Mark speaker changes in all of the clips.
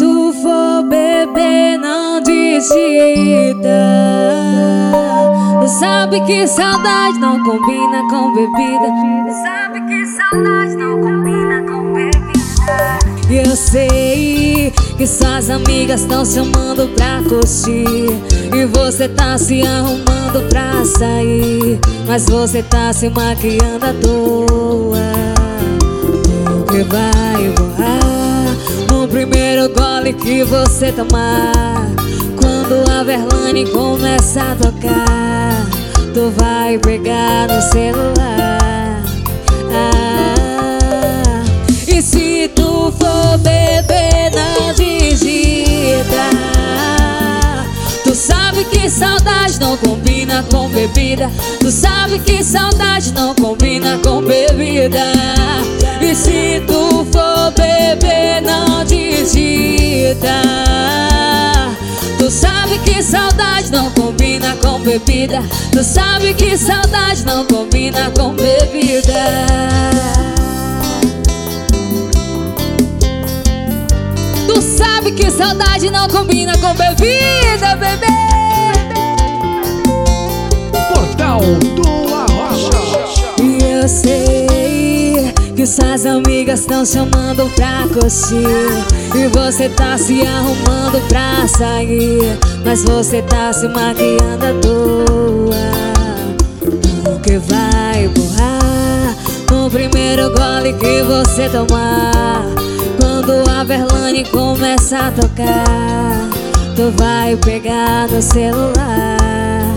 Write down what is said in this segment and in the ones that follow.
Speaker 1: tu for beber, não digita. Tu sabe que saudade não combina com bebida. Tu sabe que saudade não combina com bebida. E eu sei que suas amigas estão se chamando pra curtir, e você tá se arrumando pra sair, mas você tá se maquiando à toa, porque vai borrar no primeiro gole que você tomar. Quando a Verlane começa a tocar, tu vai pegar no celular. E se tu for beber, não digita. Tu sabe que saudade não combina com bebida. Tu sabe que saudade não combina com bebida. E se tu for beber, não digita. Tu sabe que saudade não combina com bebida. Tu sabe que saudade não combina com bebida. Tu sabe que saudade não combina com bebida, bebê.
Speaker 2: Portal do Arrocha.
Speaker 1: E eu sei que suas amigas estão chamando pra curtir, e você tá se arrumando pra sair, mas você tá se maquiando à toa, porque vai borrar no primeiro gole que você tomar. Quando a Verlane começa a tocar, tu vai pegar no celular.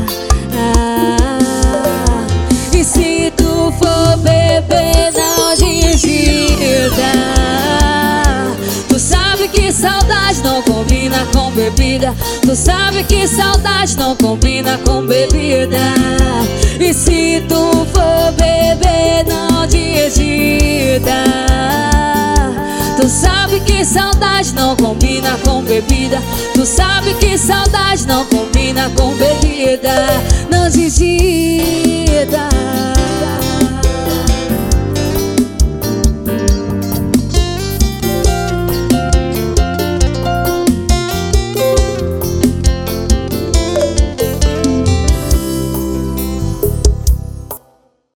Speaker 1: E se tu for beber, não digita. Tu sabe que saudade não combina com bebida. Tu sabe que saudade não combina com bebida. E se tu for beber, não digita. Tu sabe que saudade não combina com bebida. Tu sabe que saudade não combina com bebida. Não digita.